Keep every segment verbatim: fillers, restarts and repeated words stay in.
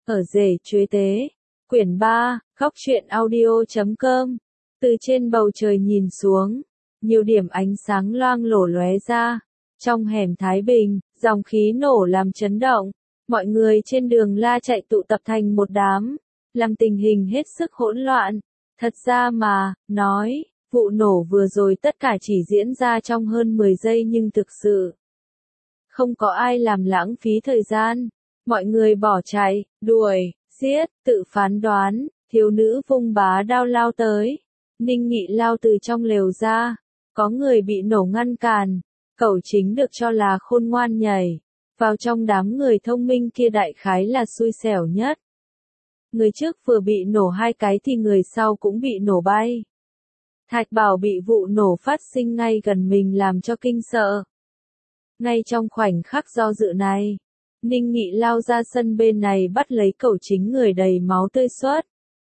Ở rể chuế tế. Quyển ba, góc truyện audio chấm com. Từ trên bầu trời nhìn xuống, nhiều điểm ánh sáng loang lổ lóe ra. Trong hẻm Thái Bình, dòng khí nổ làm chấn động. Mọi người trên đường la chạy tụ tập thành một đám, làm tình hình hết sức hỗn loạn. Thật ra mà, nói, vụ nổ vừa rồi tất cả chỉ diễn ra trong hơn mười giây nhưng thực sự không có ai làm lãng phí thời gian. Mọi người bỏ chạy, đuổi, giết, tự phán đoán, thiếu nữ vung bá đao lao tới. Ninh Nghị lao từ trong lều ra, có người bị nổ ngăn cản, cậu chính được cho là khôn ngoan nhảy vào trong đám người thông minh kia, đại khái là xui xẻo nhất. Người trước vừa bị nổ hai cái thì người sau cũng bị nổ bay. Thạch Bảo bị vụ nổ phát sinh ngay gần mình làm cho kinh sợ. Ngay trong khoảnh khắc do dự này, Ninh Nghị lao ra sân bên này bắt lấy cậu chính người đầy máu tươi xuất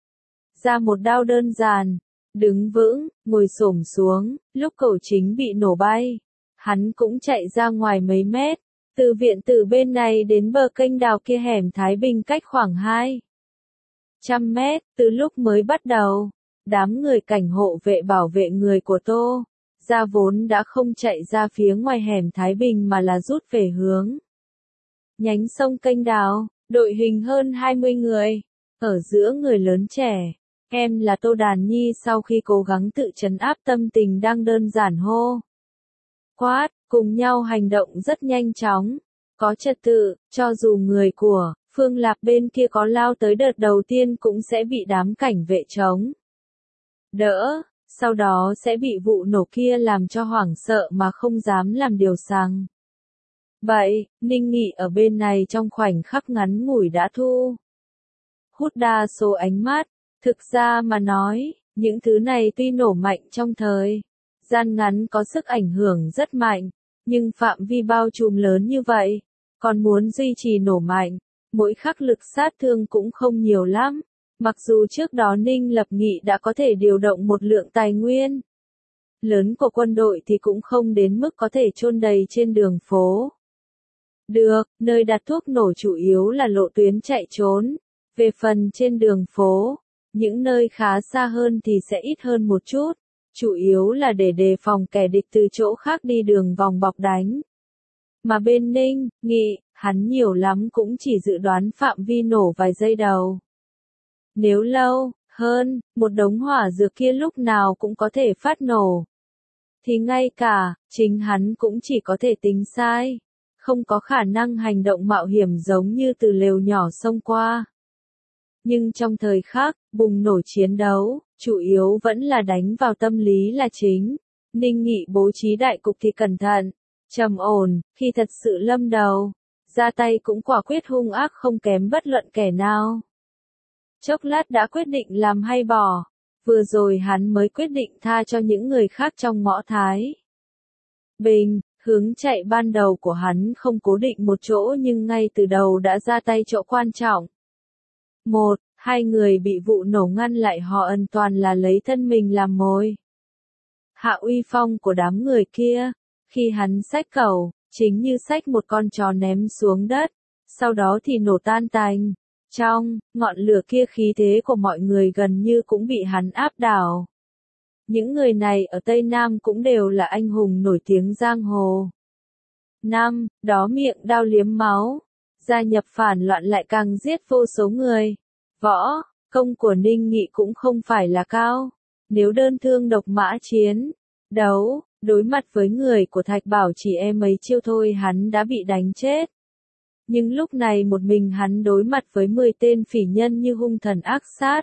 ra một đao đơn giản, đứng vững, ngồi xổm xuống. Lúc cậu chính bị nổ bay, hắn cũng chạy ra ngoài mấy mét, từ viện tử bên này đến bờ kênh đào kia hẻm Thái Bình cách khoảng hai trăm mét. Từ lúc mới bắt đầu, đám người cảnh hộ vệ bảo vệ người của Tô gia vốn đã không chạy ra phía ngoài hẻm Thái Bình mà là rút về hướng nhánh sông kênh đào. Đội hình hơn hai mươi người, ở giữa người lớn trẻ. Em là Tô Đàn Nhi sau khi cố gắng tự trấn áp tâm tình đang đơn giản hô quát, cùng nhau hành động rất nhanh chóng, có trật tự, cho dù người của Phương Lạp bên kia có lao tới đợt đầu tiên cũng sẽ bị đám cảnh vệ chống đỡ, sau đó sẽ bị vụ nổ kia làm cho hoảng sợ mà không dám làm điều sằng bậy. Ninh Nghị ở bên này trong khoảnh khắc ngắn ngủi đã thu hút đa số ánh mắt. Thực ra mà nói, những thứ này tuy nổ mạnh trong thời gian ngắn có sức ảnh hưởng rất mạnh, nhưng phạm vi bao trùm lớn như vậy, còn muốn duy trì nổ mạnh, mỗi khắc lực sát thương cũng không nhiều lắm. Mặc dù trước đó Ninh Lập Nghị đã có thể điều động một lượng tài nguyên lớn của quân đội thì cũng không đến mức có thể chôn đầy trên đường phố. Được, nơi đặt thuốc nổ chủ yếu là lộ tuyến chạy trốn. Về phần trên đường phố, những nơi khá xa hơn thì sẽ ít hơn một chút, chủ yếu là để đề phòng kẻ địch từ chỗ khác đi đường vòng bọc đánh. Mà bên Ninh Nghị, hắn nhiều lắm cũng chỉ dự đoán phạm vi nổ vài giây đầu. Nếu lâu hơn, một đống hỏa dược kia lúc nào cũng có thể phát nổ, thì ngay cả chính hắn cũng chỉ có thể tính sai, không có khả năng hành động mạo hiểm giống như từ lều nhỏ xông qua. Nhưng trong thời khắc bùng nổ chiến đấu, chủ yếu vẫn là đánh vào tâm lý là chính. Ninh Nghị bố trí đại cục thì cẩn thận, trầm ổn, khi thật sự lâm đầu, ra tay cũng quả quyết hung ác không kém bất luận kẻ nào. Chốc lát đã quyết định làm hay bỏ, vừa rồi hắn mới quyết định tha cho những người khác trong ngõ Thái Bình. Hướng chạy ban đầu của hắn không cố định một chỗ nhưng ngay từ đầu đã ra tay chỗ quan trọng. Một, hai người bị vụ nổ ngăn lại họ ẩn toàn là lấy thân mình làm mồi hạ uy phong của đám người kia. Khi hắn xách cẩu, chính như xách một con chó ném xuống đất, sau đó thì nổ tan tành. Trong ngọn lửa kia khí thế của mọi người gần như cũng bị hắn áp đảo. Những người này ở Tây Nam cũng đều là anh hùng nổi tiếng giang hồ. Năm, đó miệng đao liếm máu, gia nhập phản loạn lại càng giết vô số người. Võ công của Ninh Nghị cũng không phải là cao. Nếu đơn thương độc mã chiến đấu, đối mặt với người của Thạch Bảo chỉ e mấy chiêu thôi hắn đã bị đánh chết. Nhưng lúc này một mình hắn đối mặt với mười tên phỉ nhân như hung thần ác sát.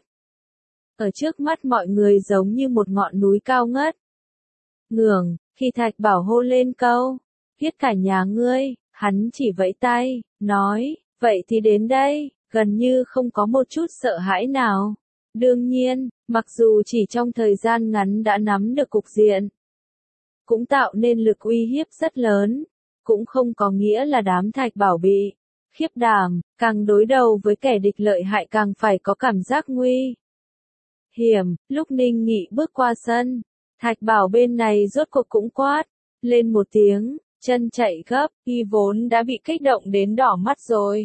Ở trước mắt mọi người giống như một ngọn núi cao ngất ngường. Khi Thạch Bảo hô lên câu giết cả nhà ngươi, hắn chỉ vẫy tay, nói, vậy thì đến đây, gần như không có một chút sợ hãi nào. Đương nhiên, mặc dù chỉ trong thời gian ngắn đã nắm được cục diện, cũng tạo nên lực uy hiếp rất lớn, cũng không có nghĩa là đám Thạch Bảo bị khiếp đảm, càng đối đầu với kẻ địch lợi hại càng phải có cảm giác nguy hiểm. Lúc Ninh Nghị bước qua sân, Thạch Bảo bên này rốt cuộc cũng quát lên một tiếng, chân chạy gấp, y vốn đã bị kích động đến đỏ mắt rồi.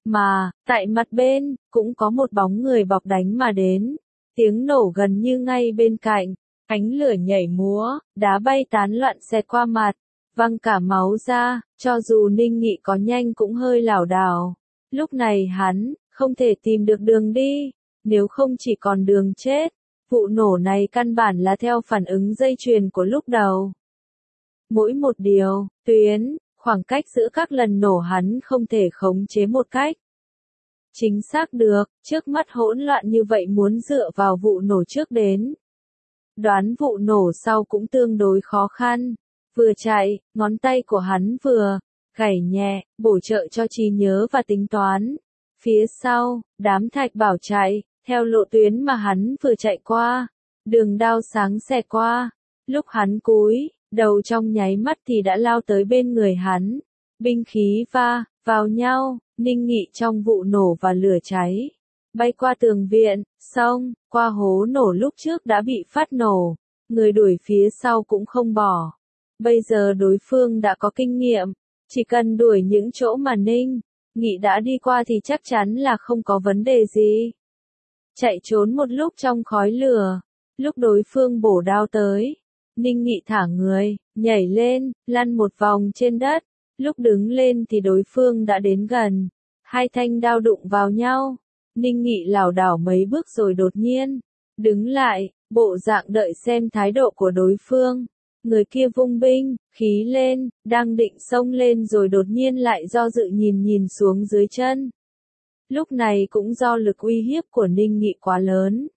Mà, tại mặt bên, cũng có một bóng người bọc đánh mà đến. Tiếng nổ gần như ngay bên cạnh, ánh lửa nhảy múa, đá bay tán loạn xẹt qua mặt, văng cả máu ra, cho dù Ninh Nghị có nhanh cũng hơi lảo đảo. Lúc này hắn, không thể tìm được đường đi, nếu không chỉ còn đường chết. Vụ nổ này căn bản là theo phản ứng dây chuyền của lúc đầu. Mỗi một điều, tuyến, khoảng cách giữa các lần nổ hắn không thể khống chế một cách chính xác được, trước mắt hỗn loạn như vậy muốn dựa vào vụ nổ trước đến. Đoán vụ nổ sau cũng tương đối khó khăn. Vừa chạy, ngón tay của hắn vừa gảy nhẹ, bổ trợ cho trí nhớ và tính toán. Phía sau, đám Thạch Bảo chạy, theo lộ tuyến mà hắn vừa chạy qua. Đường đao sáng xẹt qua. Lúc hắn cúi đầu trong nháy mắt thì đã lao tới bên người hắn. Binh khí va vào nhau, Ninh Nghị trong vụ nổ và lửa cháy. Bay qua tường viện, xong, qua hố nổ lúc trước đã bị phát nổ. Người đuổi phía sau cũng không bỏ. Bây giờ đối phương đã có kinh nghiệm. Chỉ cần đuổi những chỗ mà Ninh Nghị đã đi qua thì chắc chắn là không có vấn đề gì. Chạy trốn một lúc trong khói lửa. Lúc đối phương bổ đao tới, Ninh Nghị thả người, nhảy lên, lăn một vòng trên đất. Lúc đứng lên thì đối phương đã đến gần. Hai thanh đao đụng vào nhau. Ninh Nghị lảo đảo mấy bước rồi đột nhiên đứng lại, bộ dạng đợi xem thái độ của đối phương. Người kia vung binh khí lên, đang định xông lên rồi đột nhiên lại do dự nhìn nhìn xuống dưới chân. Lúc này cũng do lực uy hiếp của Ninh Nghị quá lớn.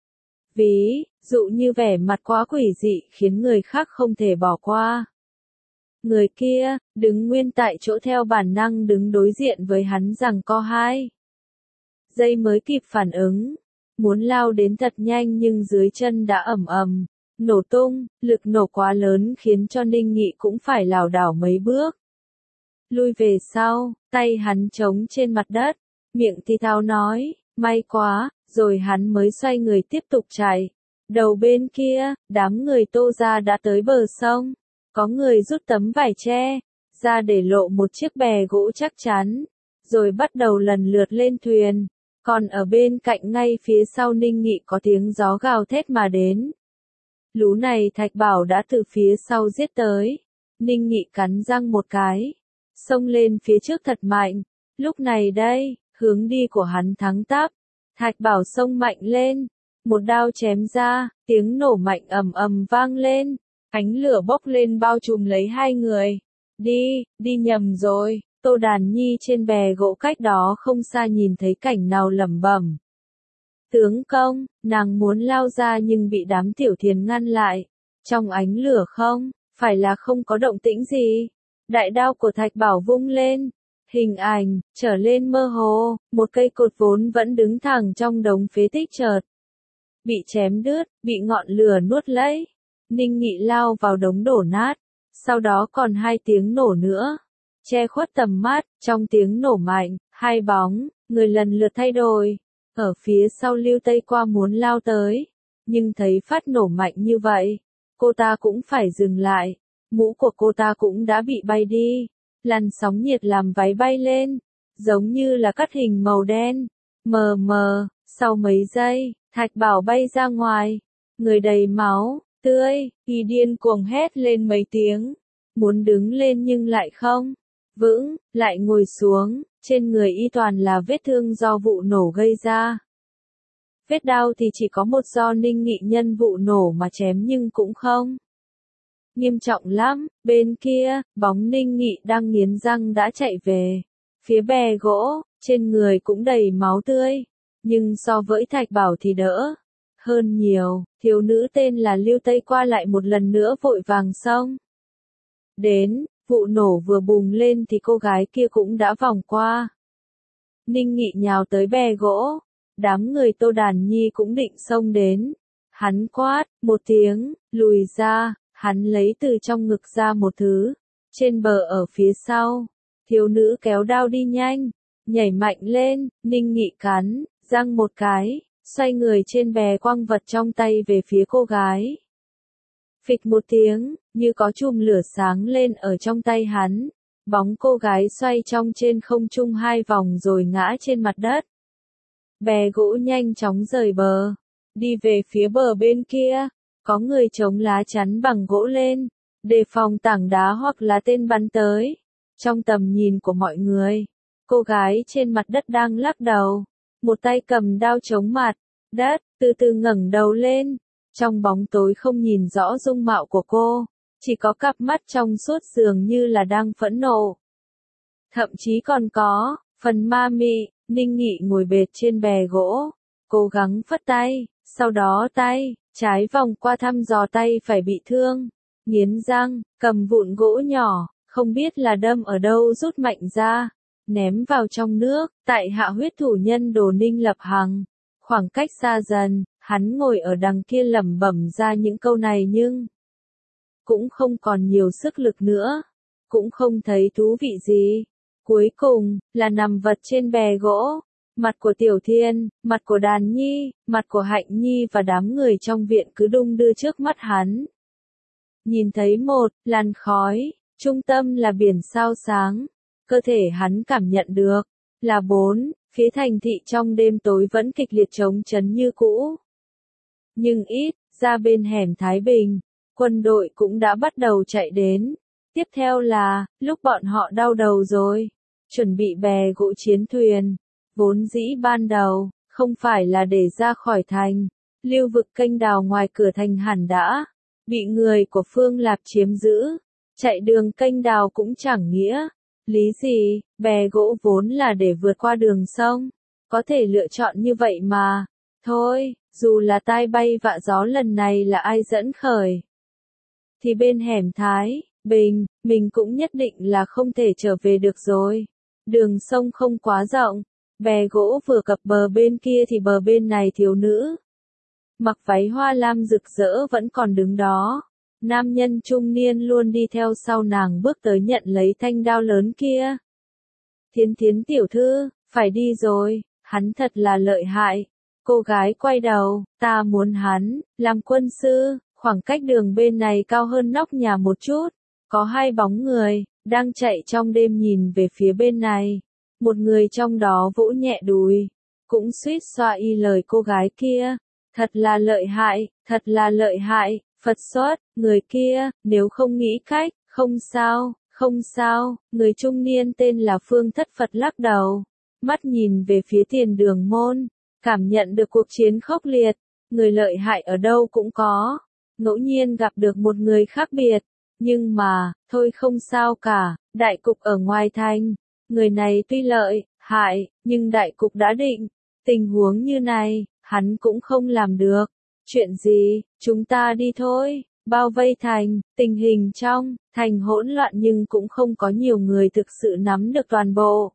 Ví dụ như vẻ mặt quá quỷ dị khiến người khác không thể bỏ qua. Người kia, đứng nguyên tại chỗ theo bản năng đứng đối diện với hắn giằng co hai giây mới kịp phản ứng. Muốn lao đến thật nhanh nhưng dưới chân đã ầm ầm nổ tung, lực nổ quá lớn khiến cho Ninh Nghị cũng phải lảo đảo mấy bước. Lui về sau, tay hắn chống trên mặt đất, miệng thì thào nói, may quá, rồi hắn mới xoay người tiếp tục chạy. Đầu bên kia, đám người Tô gia đã tới bờ sông. Có người rút tấm vải tre ra để lộ một chiếc bè gỗ chắc chắn, rồi bắt đầu lần lượt lên thuyền. Còn ở bên cạnh ngay phía sau Ninh Nghị có tiếng gió gào thét mà đến. Lú này Thạch Bảo đã từ phía sau giết tới. Ninh Nghị cắn răng một cái, xông lên phía trước thật mạnh. Lúc này đây, hướng đi của hắn thắng tắp. Thạch Bảo xông mạnh lên, một đao chém ra, tiếng nổ mạnh ầm ầm vang lên. Ánh lửa bốc lên bao trùm lấy hai người. Đi, đi nhầm rồi. Tô Đàn Nhi trên bè gỗ cách đó không xa nhìn thấy cảnh nào lẩm bẩm. Tướng công, nàng muốn lao ra nhưng bị đám tiểu thiền ngăn lại. Trong ánh lửa không, phải là không có động tĩnh gì. Đại đao của Thạch Bảo vung lên. Hình ảnh, trở lên mơ hồ, một cây cột vốn vẫn đứng thẳng trong đống phế tích chợt bị chém đứt, bị ngọn lửa nuốt lấy. Ninh Nghị lao vào đống đổ nát. Sau đó còn hai tiếng nổ nữa. Che khuất tầm mắt, trong tiếng nổ mạnh, hai bóng, người lần lượt thay đổi. Ở phía sau Lưu Tây Qua muốn lao tới. Nhưng thấy phát nổ mạnh như vậy, cô ta cũng phải dừng lại. Mũ của cô ta cũng đã bị bay đi. Làn sóng nhiệt làm váy bay lên. Giống như là cắt hình màu đen. Mờ mờ, sau mấy giây, Thạch Bảo bay ra ngoài. Người đầy máu tươi, y điên cuồng hét lên mấy tiếng. Muốn đứng lên nhưng lại không vững, lại ngồi xuống. Trên người y toàn là vết thương do vụ nổ gây ra. Vết đau thì chỉ có một do Ninh Nghị nhân vụ nổ mà chém nhưng cũng không nghiêm trọng lắm. Bên kia, bóng Ninh Nghị đang nghiến răng đã chạy về phía bè gỗ, trên người cũng đầy máu tươi. Nhưng so với Thạch Bảo thì đỡ hơn nhiều. Thiếu nữ tên là Lưu Tây Qua lại một lần nữa vội vàng xông đến. Vụ nổ vừa bùng lên thì cô gái kia cũng đã vòng qua. Ninh Nghị nhào tới bè gỗ. Đám người Tô Đàn Nhi cũng định xông đến. Hắn quát một tiếng, lùi ra. Hắn lấy từ trong ngực ra một thứ. Trên bờ ở phía sau. Thiếu nữ kéo đao đi nhanh. Nhảy mạnh lên. Ninh Nghị cắn răng một cái. Xoay người trên bè quăng vật trong tay về phía cô gái. Phịch một tiếng, như có chùm lửa sáng lên ở trong tay hắn. bóng cô gái xoay trong trên không trung hai vòng rồi ngã trên mặt đất. Bè gỗ nhanh chóng rời bờ, đi về phía bờ bên kia, có người chống lá chắn bằng gỗ lên, đề phòng tảng đá hoặc là tên bắn tới. Trong tầm nhìn của mọi người, cô gái trên mặt đất đang lắc đầu, một tay cầm đao chống mặt đất, từ từ ngẩng đầu lên. Trong bóng tối không nhìn rõ dung mạo của cô, chỉ có cặp mắt trong suốt dường như là đang phẫn nộ. Thậm chí còn có phần ma mị. Ninh Nghị ngồi bệt trên bè gỗ, cố gắng phất tay, sau đó tay trái vòng qua thăm dò tay phải bị thương, nghiến răng, cầm vụn gỗ nhỏ, không biết là đâm ở đâu rút mạnh ra, ném vào trong nước, tại hạ huyết thủ nhân Đồ Ninh Lập Hằng. Khoảng cách xa dần, hắn ngồi ở đằng kia lẩm bẩm ra những câu này nhưng cũng không còn nhiều sức lực nữa, cũng không thấy thú vị gì. Cuối cùng, là nằm vật trên bè gỗ, mặt của Tiểu Thiên, mặt của Đàn Nhi, mặt của Hạnh Nhi và đám người trong viện cứ đung đưa trước mắt hắn. Nhìn thấy một làn khói, trung tâm là biển sao sáng, cơ thể hắn cảm nhận được là bốn phía thành thị trong đêm tối vẫn kịch liệt chống chấn như cũ. Nhưng ít ra bên hẻm Thái Bình, quân đội cũng đã bắt đầu chạy đến. Tiếp theo là, lúc bọn họ đau đầu rồi, chuẩn bị bè gỗ chiến thuyền, vốn dĩ ban đầu, không phải là để ra khỏi thành, lưu vực kênh đào ngoài cửa thành hẳn đã bị người của Phương Lạp chiếm giữ, chạy đường kênh đào cũng chẳng nghĩa lý gì, bè gỗ vốn là để vượt qua đường sông, có thể lựa chọn như vậy mà. Thôi, dù là tai bay vạ gió lần này là ai dẫn khởi, thì bên hẻm Thái Bình, mình cũng nhất định là không thể trở về được rồi. Đường sông không quá rộng, bè gỗ vừa cập bờ bên kia thì bờ bên này thiếu nữ mặc váy hoa lam rực rỡ vẫn còn đứng đó. Nam nhân trung niên luôn đi theo sau nàng bước tới nhận lấy thanh đao lớn kia. Thiến Thiến tiểu thư, phải đi rồi, hắn thật là lợi hại. Cô gái quay đầu, ta muốn hắn làm quân sư. Khoảng cách đường bên này cao hơn nóc nhà một chút, có hai bóng người đang chạy trong đêm nhìn về phía bên này. Một người trong đó vỗ nhẹ đùi, cũng suýt xoa y lời cô gái kia. Thật là lợi hại, thật là lợi hại, Phật xuất, người kia, nếu không nghĩ cách, không sao, không sao. Người trung niên tên là Phương Thất Phật lắc đầu, mắt nhìn về phía tiền đường môn, cảm nhận được cuộc chiến khốc liệt. Người lợi hại ở đâu cũng có, ngẫu nhiên gặp được một người khác biệt, nhưng mà, thôi không sao cả. Đại cục ở ngoài thành, người này tuy lợi hại, nhưng đại cục đã định. Tình huống như này, hắn cũng không làm được. Chuyện gì, chúng ta đi thôi. Bao vây thành, tình hình trong thành hỗn loạn nhưng cũng không có nhiều người thực sự nắm được toàn bộ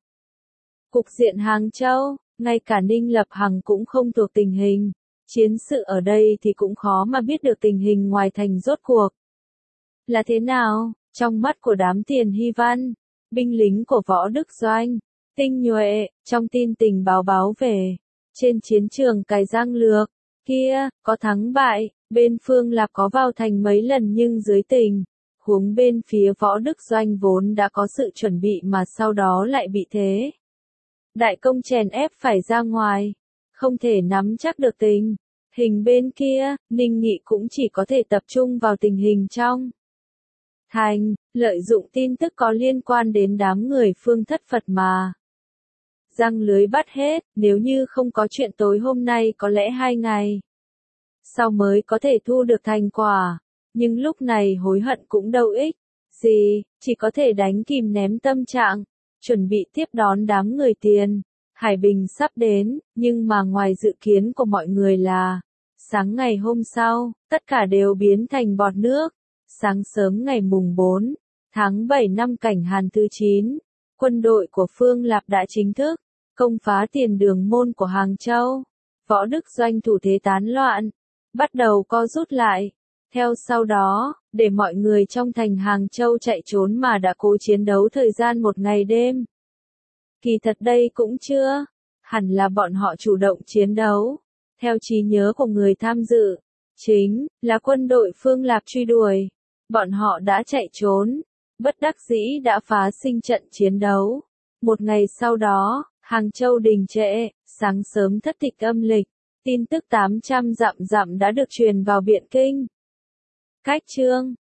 cục diện Hàng Châu, ngay cả Ninh Lập Hằng cũng không thuộc tình hình. Chiến sự ở đây thì cũng khó mà biết được tình hình ngoài thành rốt cuộc là thế nào. Trong mắt của đám Tiền Hy Văn, binh lính của Võ Đức Doanh, tinh nhuệ, trong tin tình báo báo về, trên chiến trường Cài Giang Lược kia, có thắng bại, bên Phương Lạp có vào thành mấy lần nhưng dưới tình huống bên phía Võ Đức Doanh vốn đã có sự chuẩn bị mà sau đó lại bị thế đại công chèn ép phải ra ngoài, không thể nắm chắc được tình hình bên kia. Ninh Nghị cũng chỉ có thể tập trung vào tình hình trong thành, lợi dụng tin tức có liên quan đến đám người Phương Thất Phật mà răng lưới bắt hết. Nếu như không có chuyện tối hôm nay có lẽ hai ngày sau mới có thể thu được thành quả, nhưng lúc này hối hận cũng đâu ích gì, chỉ có thể đánh kìm ném tâm trạng, chuẩn bị tiếp đón đám người Tiền Hải Bình sắp đến. Nhưng mà ngoài dự kiến của mọi người là sáng ngày hôm sau, tất cả đều biến thành bọt nước. Sáng sớm ngày mùng bốn tháng bảy năm Cảnh Hàn thứ chín, quân đội của Phương Lạp đã chính thức công phá tiền đường môn của Hàng Châu. Võ Đức Doanh thủ thế tán loạn, bắt đầu co rút lại. Theo sau đó, để mọi người trong thành Hàng Châu chạy trốn mà đã cố chiến đấu thời gian một ngày đêm. Kỳ thật đây cũng chưa hẳn là bọn họ chủ động chiến đấu. Theo trí nhớ của người tham dự, chính là quân đội Phương Lạp truy đuổi. Bọn họ đã chạy trốn, bất đắc dĩ đã phá sinh trận chiến đấu. Một ngày sau đó, Hàng Châu đình trệ, sáng sớm thất tịch âm lịch, tin tức tám trăm dặm dặm đã được truyền vào Biện Kinh. Cách chương